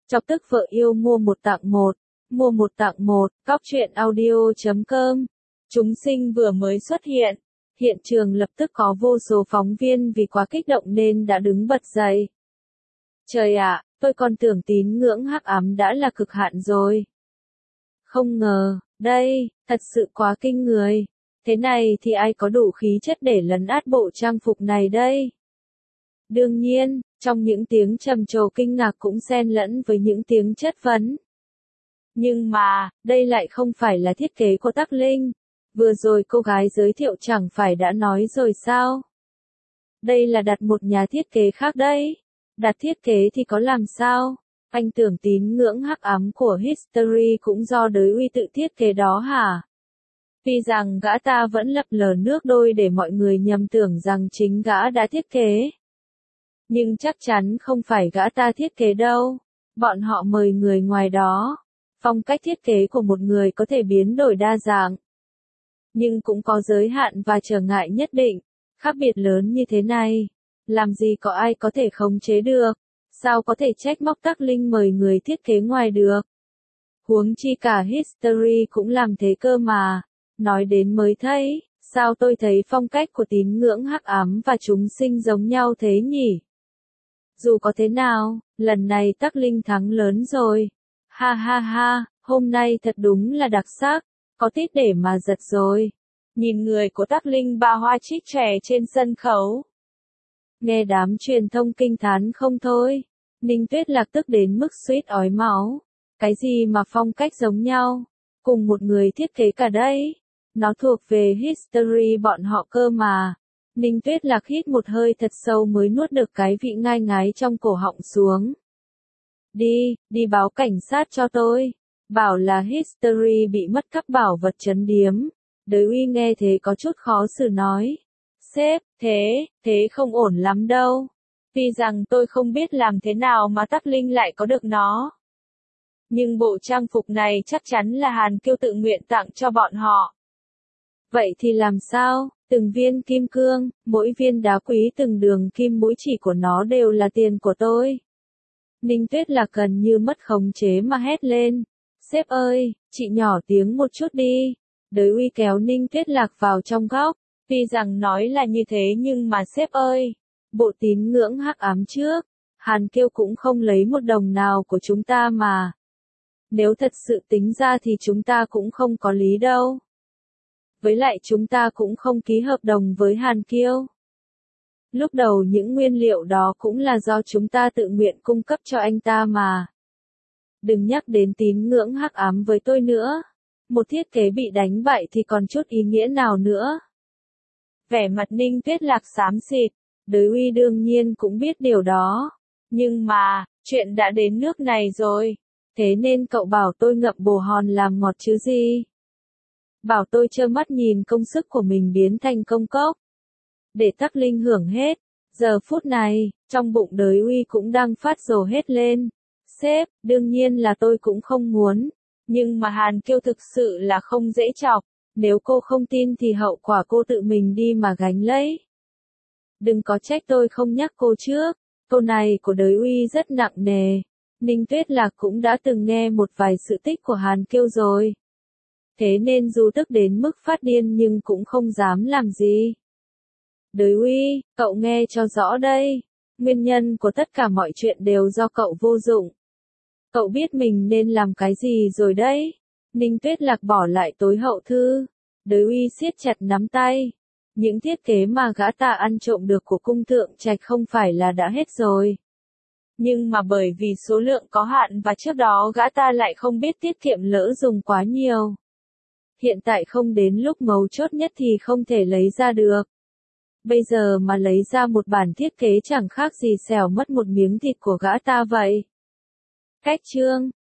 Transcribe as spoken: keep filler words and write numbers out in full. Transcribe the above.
Chọc tức vợ yêu mua một tặng một, mua một tặng một, cóc truyện audio chấm com. Chúng sinh vừa mới xuất hiện, hiện trường lập tức có vô số phóng viên vì quá kích động nên đã đứng bật dậy. Trời ạ, tôi còn tưởng tín ngưỡng hắc ám đã là cực hạn rồi. Không ngờ, đây, thật sự quá kinh người. Thế này thì ai có đủ khí chất để lấn át bộ trang phục này đây? Đương nhiên, trong những tiếng trầm trồ kinh ngạc cũng xen lẫn với những tiếng chất vấn. Nhưng mà, đây lại không phải là thiết kế của Tắc Linh. Vừa rồi cô gái giới thiệu chẳng phải đã nói rồi sao? Đây là đặt một nhà thiết kế khác đấy. Đặt thiết kế thì có làm sao? Anh tưởng tín ngưỡng hắc ám của History cũng do đới uy tự thiết kế đó hả? Vì rằng gã ta vẫn lập lờ nước đôi để mọi người nhầm tưởng rằng chính gã đã thiết kế. Nhưng chắc chắn không phải gã ta thiết kế đâu. Bọn họ mời người ngoài đó. Phong cách thiết kế của một người có thể biến đổi đa dạng. Nhưng cũng có giới hạn và trở ngại nhất định. Khác biệt lớn như thế này. Làm gì có ai có thể khống chế được. Sao có thể trách móc Tắc Linh mời người thiết kế ngoài được. Huống chi cả History cũng làm thế cơ mà. Nói đến mới thấy, sao tôi thấy phong cách của tín ngưỡng hắc ám và chúng sinh giống nhau thế nhỉ? Dù có thế nào, lần này Tắc Linh thắng lớn rồi. Ha ha ha, hôm nay thật đúng là đặc sắc, có tít để mà giật rồi. Nhìn người của Tắc Linh ba hoa trích trẻ trên sân khấu. Nghe đám truyền thông kinh thán không thôi. Ninh Tuyết Lạc tức đến mức suýt ói máu. Cái gì mà phong cách giống nhau? Cùng một người thiết kế cả đấy. Nó thuộc về History bọn họ cơ mà. Ninh Tuyết Lạc hít một hơi thật sâu mới nuốt được cái vị ngai ngái trong cổ họng xuống. Đi, đi báo cảnh sát cho tôi. Bảo là History bị mất cắp bảo vật trấn điếm. Đới uy nghe thế có chút khó xử nói. Sếp, thế, thế không ổn lắm đâu. Vì rằng tôi không biết làm thế nào mà Tắc Linh lại có được nó. Nhưng bộ trang phục này chắc chắn là Hàn Kiêu tự nguyện tặng cho bọn họ. Vậy thì làm sao? Từng viên kim cương, mỗi viên đá quý từng đường kim mũi chỉ của nó đều là tiền của tôi. Ninh Tuyết Lạc gần như mất khống chế mà hét lên. Sếp ơi, chị nhỏ tiếng một chút đi. Đới uy kéo Ninh Tuyết Lạc vào trong góc. Vì rằng nói là như thế nhưng mà sếp ơi. Bộ tín ngưỡng hắc ám trước. Hàn Kiêu cũng không lấy một đồng nào của chúng ta mà. Nếu thật sự tính ra thì chúng ta cũng không có lý đâu. Với lại chúng ta cũng không ký hợp đồng với Hàn Kiêu. Lúc đầu những nguyên liệu đó cũng là do chúng ta tự nguyện cung cấp cho anh ta mà. Đừng nhắc đến tín ngưỡng hắc ám với tôi nữa. Một thiết kế bị đánh bại thì còn chút ý nghĩa nào nữa. Vẻ mặt Ninh Tuyết Lạc xám xịt. Đới uy đương nhiên cũng biết điều đó. Nhưng mà, chuyện đã đến nước này rồi. Thế nên cậu bảo tôi ngậm bồ hòn làm ngọt chứ gì? Bảo tôi trơ mắt nhìn công sức của mình biến thành công cốc. Để Tắc Linh hưởng hết. Giờ phút này, trong bụng đới uy cũng đang phát rồ hết lên. Sếp, đương nhiên là tôi cũng không muốn. Nhưng mà Hàn Kiêu thực sự là không dễ chọc. Nếu cô không tin thì hậu quả cô tự mình đi mà gánh lấy. Đừng có trách tôi không nhắc cô trước. Câu này của đới uy rất nặng nề. Ninh Tuyết Lạc cũng đã từng nghe một vài sự tích của Hàn Kiêu rồi. Thế nên dù tức đến mức phát điên nhưng cũng không dám làm gì. Đới uy, cậu nghe cho rõ đây. Nguyên nhân của tất cả mọi chuyện đều do cậu vô dụng. Cậu biết mình nên làm cái gì rồi đấy. Ninh Tuyết Lạc bỏ lại tối hậu thư. Đới uy siết chặt nắm tay. Những thiết kế mà gã ta ăn trộm được của cung thượng trạch không phải là đã hết rồi. Nhưng mà bởi vì số lượng có hạn và trước đó gã ta lại không biết tiết kiệm lỡ dùng quá nhiều. Hiện tại không đến lúc mấu chốt nhất thì không thể lấy ra được. Bây giờ mà lấy ra một bản thiết kế chẳng khác gì xẻo mất một miếng thịt của gã ta vậy. Cách chương